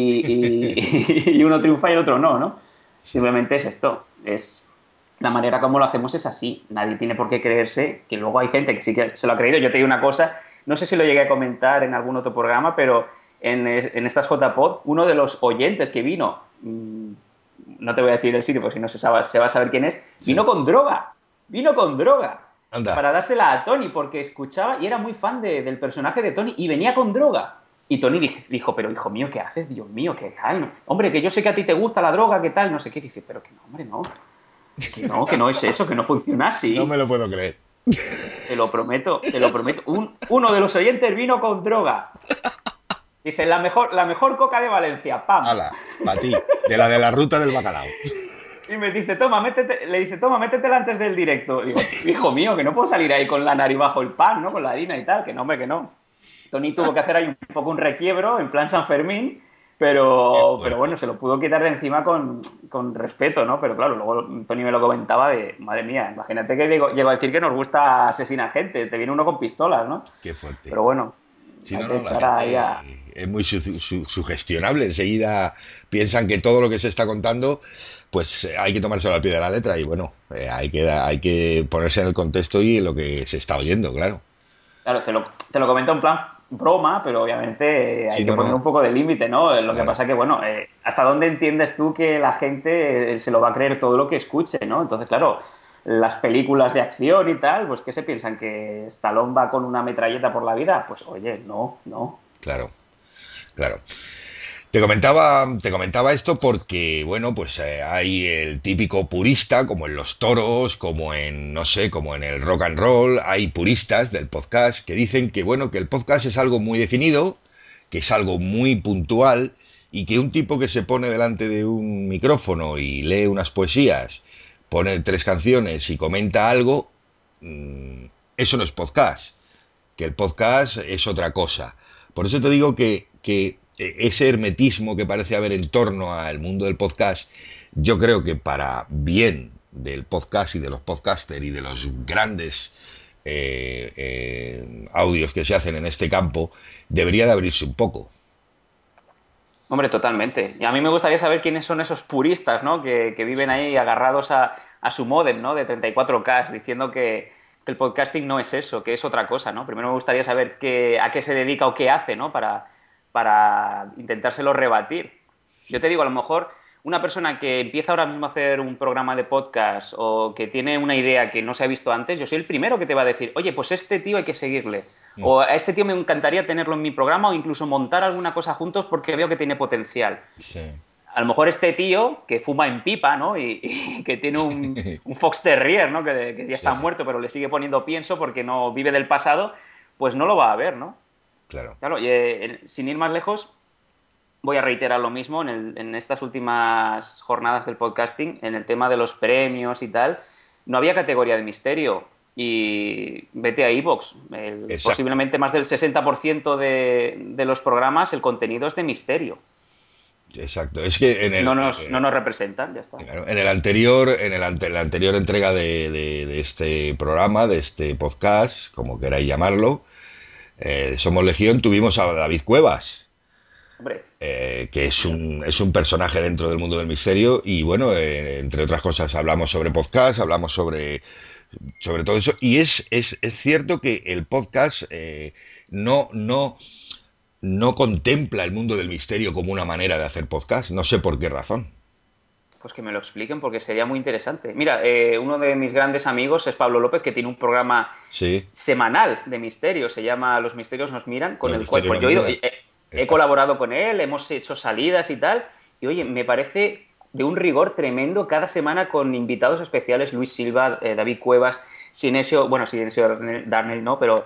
y uno triunfa y el otro no, ¿no? Simplemente es esto, es... La manera como lo hacemos es así. Nadie tiene por qué creerse, que luego hay gente que sí que se lo ha creído. Yo te digo una cosa, no sé si lo llegué a comentar en algún otro programa, pero en estas JPod, uno de los oyentes que vino, no te voy a decir el sitio porque si no se va a saber quién es, vino con droga. Anda. Para dársela a Tony, porque escuchaba y era muy fan del personaje de Tony y venía con droga. Y Tony dijo, pero hijo mío, ¿qué haces? Dios mío, ¿qué tal? Hombre, que yo sé que a ti te gusta la droga, ¿qué tal? No sé qué. Dice, pero que no, hombre, no. Que no es eso, que no funciona así. No me lo puedo creer. Te lo prometo. Uno de los oyentes vino con droga. Dice, la mejor coca de Valencia, pam. Hala, para ti, de la ruta del bacalao. Y me dice, toma, métetela antes del directo. Digo, hijo mío, que no puedo salir ahí con la nariz bajo el pan, ¿no? Con la harina y tal, que no, hombre, que no. Tony tuvo que hacer ahí un poco un requiebro, en plan San Fermín, pero bueno, se lo pudo quitar de encima con respeto, ¿no? Pero claro, luego Tony me lo comentaba de, madre mía, imagínate que llego a decir que nos gusta asesinar gente, te viene uno con pistolas, ¿no? Qué fuerte. Pero bueno, Si hay no, que la estar ahí gente es muy sugestionable. Enseguida piensan que todo lo que se está contando, pues hay que tomárselo al pie de la letra y bueno, hay que ponerse en el contexto y en lo que se está oyendo, claro. Claro, te lo comento en plan broma, pero obviamente hay Sí, que no, poner no. un poco de límite, ¿no? Lo que Claro. pasa que, bueno, ¿hasta dónde entiendes tú que la gente se lo va a creer todo lo que escuche, ¿no? Entonces, claro, las películas de acción y tal, pues ¿qué se piensan? ¿Que Stallone va con una metralleta por la vida? Pues oye, no. Claro, claro. Te comentaba esto porque, bueno, pues hay el típico purista, como en los toros, como en, no sé, como en el rock and roll, hay puristas del podcast que dicen que, bueno, que el podcast es algo muy definido, que es algo muy puntual, y que un tipo que se pone delante de un micrófono y lee unas poesías, pone 3 canciones y comenta algo, eso no es podcast, que el podcast es otra cosa. Por eso te digo que ese hermetismo que parece haber en torno al mundo del podcast, yo creo que para bien del podcast y de los podcasters y de los grandes audios que se hacen en este campo, debería de abrirse un poco. Hombre, totalmente. Y a mí me gustaría saber quiénes son esos puristas, ¿no? Que viven ahí agarrados a su módem, ¿no? De 34K, diciendo que el podcasting no es eso, que es otra cosa, ¿no? Primero me gustaría saber a qué se dedica o qué hace, ¿no? Para intentárselo rebatir. Yo te digo, a lo mejor una persona que empieza ahora mismo a hacer un programa de podcast o que tiene una idea que no se ha visto antes, yo soy el primero que te va a decir, oye, pues este tío hay que seguirle. O a este tío me encantaría tenerlo en mi programa o incluso montar alguna cosa juntos porque veo que tiene potencial. Sí. A lo mejor este tío que fuma en pipa, ¿no? Y que tiene un Fox Terrier, ¿no? Que ya está muerto, pero le sigue poniendo pienso porque no vive del pasado, pues no lo va a ver, ¿no? Claro. Claro, y, sin ir más lejos, voy a reiterar lo mismo en estas últimas jornadas del podcasting, en el tema de los premios y tal, no había categoría de misterio. Y vete a iVoox, posiblemente más del 60% de los programas, el contenido es de misterio. Exacto, es que no nos representan, ya está. Claro, en la anterior entrega de este programa, de este podcast, como queráis llamarlo, Somos Legión, tuvimos a David Cuevas. Hombre. Que es un personaje dentro del mundo del misterio y bueno, entre otras cosas hablamos sobre podcast, hablamos sobre todo eso y es cierto que el podcast no contempla el mundo del misterio como una manera de hacer podcast, no sé por qué razón. Pues que me lo expliquen porque sería muy interesante. Mira, uno de mis grandes amigos es Pablo López, que tiene un programa semanal de misterio, se llama Los Misterios Nos Miran, con el cual pues, yo he colaborado con él, hemos hecho salidas y tal, y oye, me parece de un rigor tremendo cada semana con invitados especiales, Luis Silva, David Cuevas, Sinesio Darnell no, pero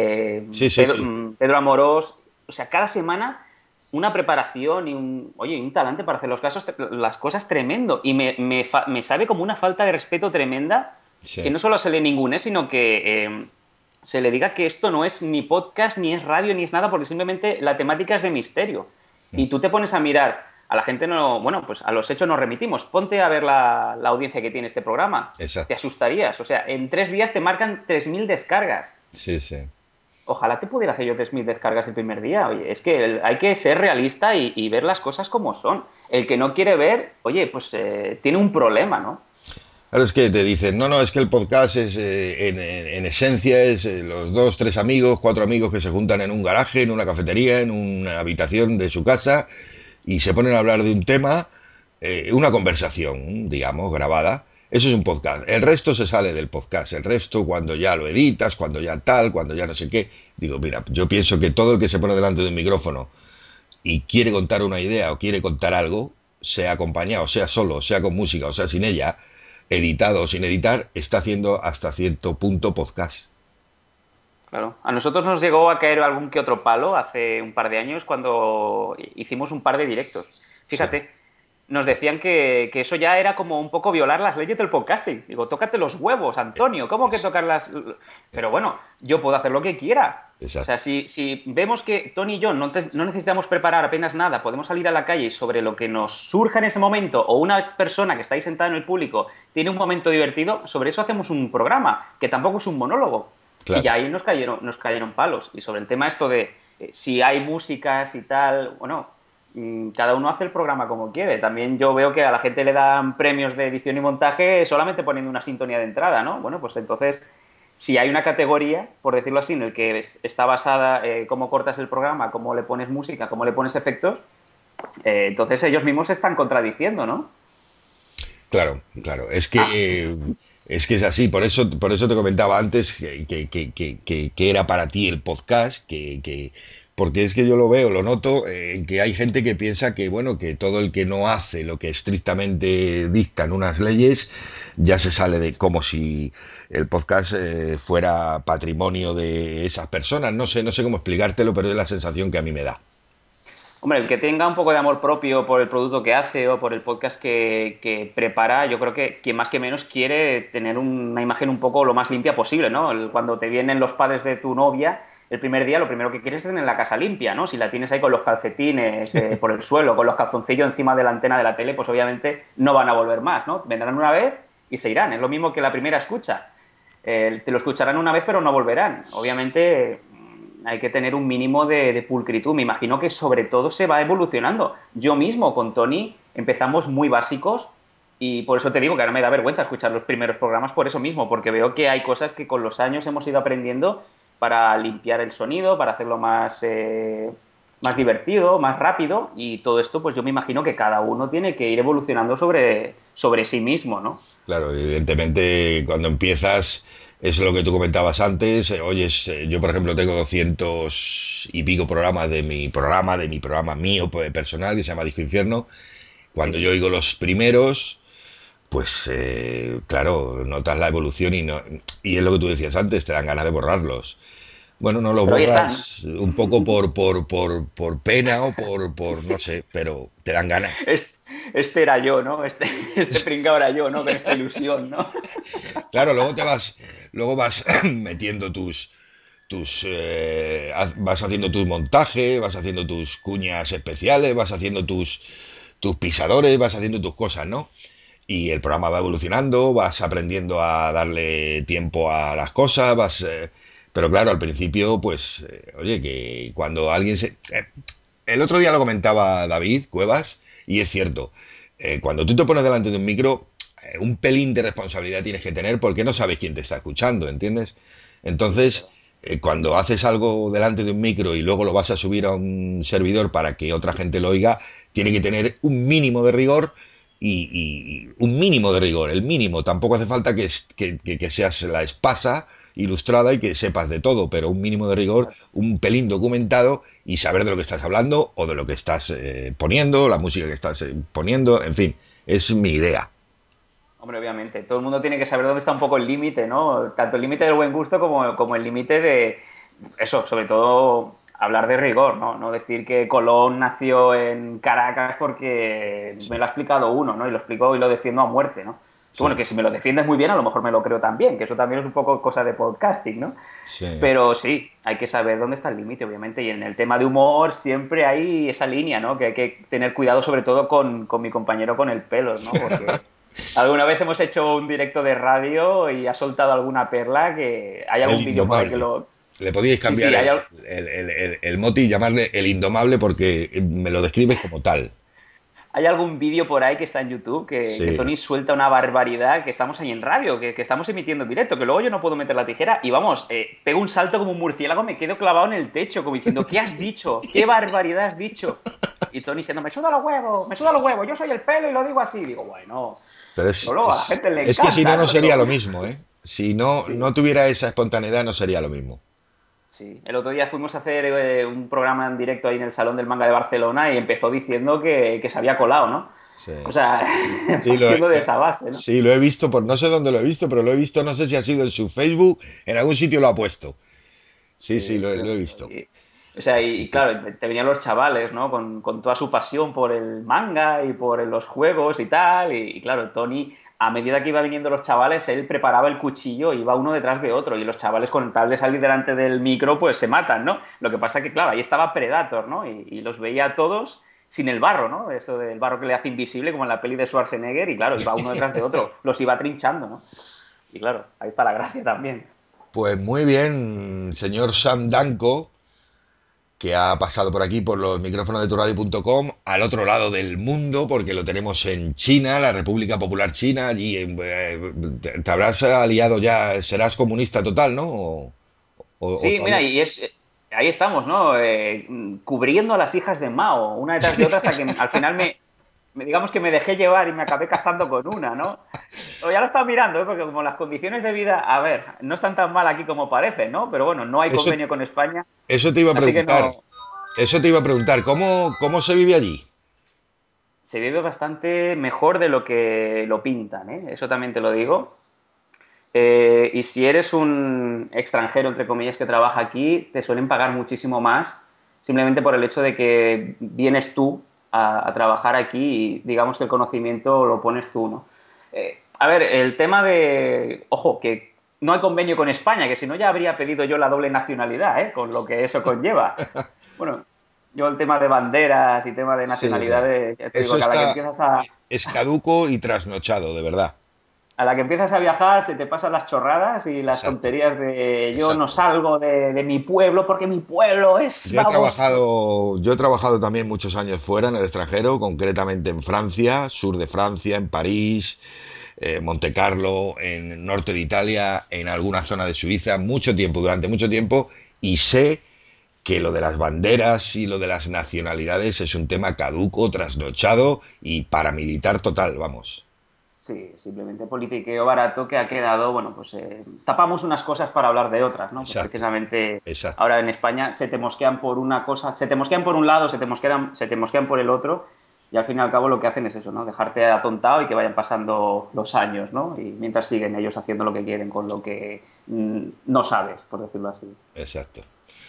Pedro Amorós, o sea, cada semana una preparación y un talante para hacer las cosas tremendo, y me sabe como una falta de respeto tremenda, que no solo se le ningunee, sino que se le diga que esto no es ni podcast, ni es radio, ni es nada, porque simplemente la temática es de misterio. Y tú te pones a mirar, a la gente pues a los hechos nos remitimos. Ponte a ver la audiencia que tiene este programa. Exacto. Te asustarías. O sea, en 3 días te marcan 3.000 descargas. Sí. Ojalá te pudiera hacer yo 3.000 descargas el primer día. Oye, es que hay que ser realista y ver las cosas como son. El que no quiere ver, oye, pues tiene un problema, ¿no? Claro, es que te dicen, no, es que el podcast es, en esencia, es los 2, 3 amigos, 4 amigos que se juntan en un garaje, en una cafetería, en una habitación de su casa y se ponen a hablar de un tema, una conversación, digamos, grabada. Eso es un podcast. El resto se sale del podcast. El resto, cuando ya lo editas, cuando ya tal, cuando ya no sé qué. Digo, mira, yo pienso que todo el que se pone delante de un micrófono y quiere contar una idea o quiere contar algo, sea acompañado, sea solo, sea con música o sea sin ella, editado o sin editar, está haciendo hasta cierto punto podcast. Claro. A nosotros nos llegó a caer algún que otro palo hace un par de años cuando hicimos un par de directos. Fíjate, nos decían que eso ya era como un poco violar las leyes del podcasting. Digo, tócate los huevos, Antonio, ¿cómo que tocar las...? Pero bueno, yo puedo hacer lo que quiera. Exacto. O sea, si vemos que Tony y yo no necesitamos preparar apenas nada, podemos salir a la calle y sobre lo que nos surja en ese momento, o una persona que está ahí sentada en el público tiene un momento divertido, sobre eso hacemos un programa, que tampoco es un monólogo. Claro. Y ya ahí nos cayeron palos. Y sobre el tema esto de si hay músicas y tal, bueno, cada uno hace el programa como quiere. También yo veo que a la gente le dan premios de edición y montaje solamente poniendo una sintonía de entrada, ¿no? Bueno, pues entonces, si hay una categoría, por decirlo así, en el que está basada cómo cortas el programa, cómo le pones música, cómo le pones efectos, entonces ellos mismos se están contradiciendo, ¿no? Claro. Es que es así. Por eso te comentaba antes que era para ti el podcast, que porque es que yo lo veo, lo noto, en que hay gente que piensa que, bueno, que todo el que no hace lo que estrictamente dictan unas leyes, ya se sale de, como si el podcast fuera patrimonio de esas personas. No sé cómo explicártelo, pero es la sensación que a mí me da. Hombre, el que tenga un poco de amor propio por el producto que hace o por el podcast que prepara, yo creo que quien más que menos quiere tener una imagen un poco lo más limpia posible, ¿no? Cuando te vienen los padres de tu novia, el primer día lo primero que quieres es tener la casa limpia, ¿no? Si la tienes ahí con los calcetines por el suelo, con los calzoncillos encima de la antena de la tele, pues obviamente no van a volver más, ¿no? Vendrán una vez y se irán. Es lo mismo que la primera escucha. Te lo escucharán una vez pero no volverán. Obviamente hay que tener un mínimo de pulcritud. Me imagino que sobre todo se va evolucionando. Yo mismo con Tony empezamos muy básicos y por eso te digo que ahora me da vergüenza escuchar los primeros programas por eso mismo, porque veo que hay cosas que con los años hemos ido aprendiendo para limpiar el sonido, para hacerlo más divertido, más rápido, y todo esto pues yo me imagino que cada uno tiene que ir evolucionando sobre sí mismo, ¿no? Claro, evidentemente cuando empiezas es lo que tú comentabas antes. Oyes, yo por ejemplo tengo 200 y pico programas de mi programa mío personal que se llama Disco Infierno. Cuando yo oigo los primeros, pues claro, notas la evolución y es lo que tú decías antes, te dan ganas de borrarlos. Bueno, no los Pero ahí borras un poco por pena o por no sé, pero te dan ganas. Este era yo, ¿no? Este pringao era yo, ¿no? Con esta ilusión, ¿no? Claro, luego vas metiendo vas haciendo tus montajes, vas haciendo tus cuñas especiales, vas haciendo tus pisadores, vas haciendo tus cosas, ¿no? Y el programa va evolucionando, vas aprendiendo a darle tiempo a las cosas, pero claro, al principio, pues, oye, que cuando alguien el otro día lo comentaba David Cuevas, y es cierto, cuando tú te pones delante de un micro, un pelín de responsabilidad tienes que tener porque no sabes quién te está escuchando, ¿entiendes? Entonces, cuando haces algo delante de un micro y luego lo vas a subir a un servidor para que otra gente lo oiga, tiene que tener un mínimo de rigor y un mínimo de rigor, el mínimo. Tampoco hace falta que seas la espasa ilustrada y que sepas de todo, pero un mínimo de rigor, un pelín documentado y saber de lo que estás hablando o de lo que estás poniendo, la música que estás poniendo, en fin, es mi idea. Hombre, obviamente, todo el mundo tiene que saber dónde está un poco el límite, ¿no? Tanto el límite del buen gusto como el límite de eso, sobre todo hablar de rigor, ¿no? No decir que Colón nació en Caracas porque me lo ha explicado uno, ¿no? Y lo explico y lo defiendo a muerte, ¿no? Sí. Bueno, que si me lo defiendes muy bien, a lo mejor me lo creo también, que eso también es un poco cosa de podcasting, ¿no? Sí. Pero sí, hay que saber dónde está el límite, obviamente, y en el tema de humor siempre hay esa línea, ¿no? Que hay que tener cuidado, sobre todo con mi compañero con el pelo, ¿no? Porque alguna vez hemos hecho un directo de radio y ha soltado alguna perla que hay algún vídeo por ahí que lo... Le podíais cambiar el moti y llamarle el indomable porque me lo describes como tal. Hay algún vídeo por ahí que está en YouTube que Tony suelta una barbaridad, que estamos ahí en radio, que estamos emitiendo en directo, que luego yo no puedo meter la tijera y vamos, pego un salto como un murciélago, me quedo clavado en el techo, como diciendo, ¿qué has dicho? ¿Qué barbaridad has dicho? Y Tony diciendo, me suda los huevos, yo soy el pelo y lo digo así. Digo, bueno, pero luego a la gente le encanta. Es que si no, no sería lo mismo, ¿eh? Si no tuviera esa espontaneidad, no sería lo mismo. Sí, el otro día fuimos a hacer un programa en directo ahí en el Salón del Manga de Barcelona y empezó diciendo que se había colado, ¿no? Sí. O sea, partiendo de esa base, ¿no? Sí, lo he visto, no sé dónde lo he visto, pero lo he visto, no sé si ha sido en su Facebook, en algún sitio lo ha puesto. Sí, lo he visto. O sea, y claro, te venían los chavales, ¿no? Con toda su pasión por el manga y por los juegos y tal, y claro, Tony... A medida que iba viniendo los chavales, él preparaba el cuchillo, iba uno detrás de otro, y los chavales con tal de salir delante del micro, pues se matan, ¿no? Lo que pasa que, claro, ahí estaba Predator, ¿no? Y los veía a todos sin el barro, ¿no? Eso del barro que le hace invisible, como en la peli de Schwarzenegger, y claro, iba uno detrás de otro, los iba trinchando, ¿no? Y claro, ahí está la gracia también. Pues muy bien, señor Sam Danko, que ha pasado por aquí por los micrófonos de turradio.com al otro lado del mundo, porque lo tenemos en China, la República Popular China. Allí te habrás aliado ya, serás comunista total, ¿no? Sí, mira, y ahí estamos, ¿no? Cubriendo a las hijas de Mao, una detrás de otra, hasta que al final digamos que me dejé llevar y me acabé casando con una, ¿no? O ya lo estaba mirando, ¿eh? Porque como las condiciones de vida, a ver, no están tan mal aquí como parece, ¿no? Pero bueno, no hay convenio con España. Eso te iba a preguntar. Eso te iba a preguntar, ¿cómo se vive allí? Se vive bastante mejor de lo que lo pintan, ¿eh? Eso también te lo digo. Y si eres un extranjero, entre comillas, que trabaja aquí, te suelen pagar muchísimo más, simplemente por el hecho de que vienes tú a trabajar aquí y digamos que el conocimiento lo pones tú, ¿no? A ver, el tema de... Ojo, que no hay convenio con España, que si no ya habría pedido yo la doble nacionalidad, ¿eh? Con lo que eso conlleva. Bueno, yo el tema de banderas y tema de nacionalidades, ya te digo que a la que empiezas a... Es caduco y trasnochado, de verdad. A la que empiezas a viajar se te pasan las chorradas y las tonterías de yo no salgo de mi pueblo porque mi pueblo es... Yo he trabajado también muchos años fuera, en el extranjero, concretamente en Francia, sur de Francia, en París, Monte Carlo, en el norte de Italia, en alguna zona de Suiza, durante mucho tiempo, y sé que lo de las banderas y lo de las nacionalidades es un tema caduco, trasnochado y paramilitar total, vamos. Sí, simplemente politiqueo barato que ha quedado, bueno, pues tapamos unas cosas para hablar de otras, ¿no? Pues precisamente ahora en España se te mosquean por una cosa, se te mosquean por un lado, se te mosquean por el otro, y al fin y al cabo lo que hacen es eso, ¿no? Dejarte atontado y que vayan pasando los años, ¿no? Y mientras siguen ellos haciendo lo que quieren con lo que no sabes, por decirlo así. Exacto.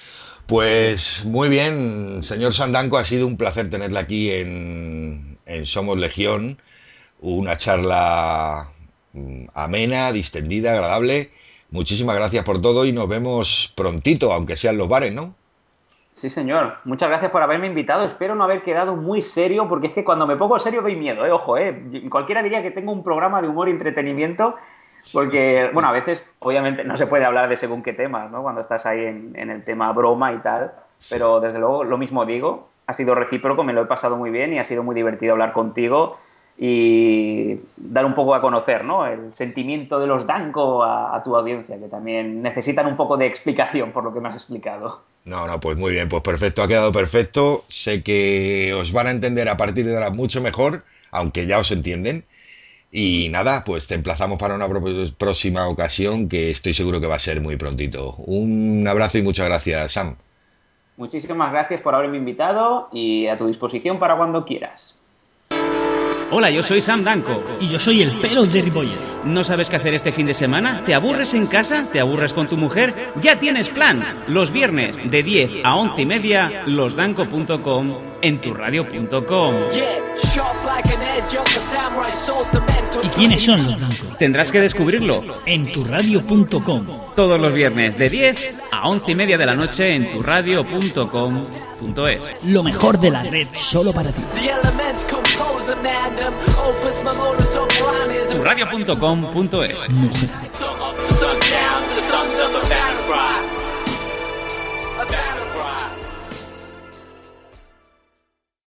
Pues muy bien, señor Sam Danko, ha sido un placer tenerle aquí en Somos Legión. Una charla amena, distendida, agradable. Muchísimas gracias por todo y nos vemos prontito, aunque sea en los bares, ¿no? Sí, señor. Muchas gracias por haberme invitado. Espero no haber quedado muy serio, porque es que cuando me pongo serio doy miedo, ojo, Cualquiera diría que tengo un programa de humor y entretenimiento, porque, bueno, a veces, obviamente, no se puede hablar de según qué temas, ¿no? Cuando estás ahí en el tema broma y tal, pero desde luego lo mismo digo. Ha sido recíproco, me lo he pasado muy bien y ha sido muy divertido hablar contigo y dar un poco a conocer, ¿no? El sentimiento de los Danko a tu audiencia, que también necesitan un poco de explicación por lo que me has explicado. No, pues muy bien, pues perfecto, ha quedado perfecto. Sé que os van a entender a partir de ahora mucho mejor, aunque ya os entienden. Y nada, pues te emplazamos para una próxima ocasión, que estoy seguro que va a ser muy prontito. Un abrazo y muchas gracias, Sam. Muchísimas gracias por haberme invitado y a tu disposición para cuando quieras. Hola, yo soy Sam Danko. Y yo soy el pelo de Ripoller. ¿No sabes qué hacer este fin de semana? ¿Te aburres en casa? ¿Te aburres con tu mujer? ¡Ya tienes plan! Los viernes de 10 a 11 y media, losdanko.com en turradio.com. ¿Y quiénes son los Danko? Tendrás que descubrirlo en turradio.com. todos los viernes de 10 a 11 y media de la noche en turradio.com.es. Lo mejor de la red solo para ti. turradio.com.es. No sé. The sun doesn't matter, right? A battle cry.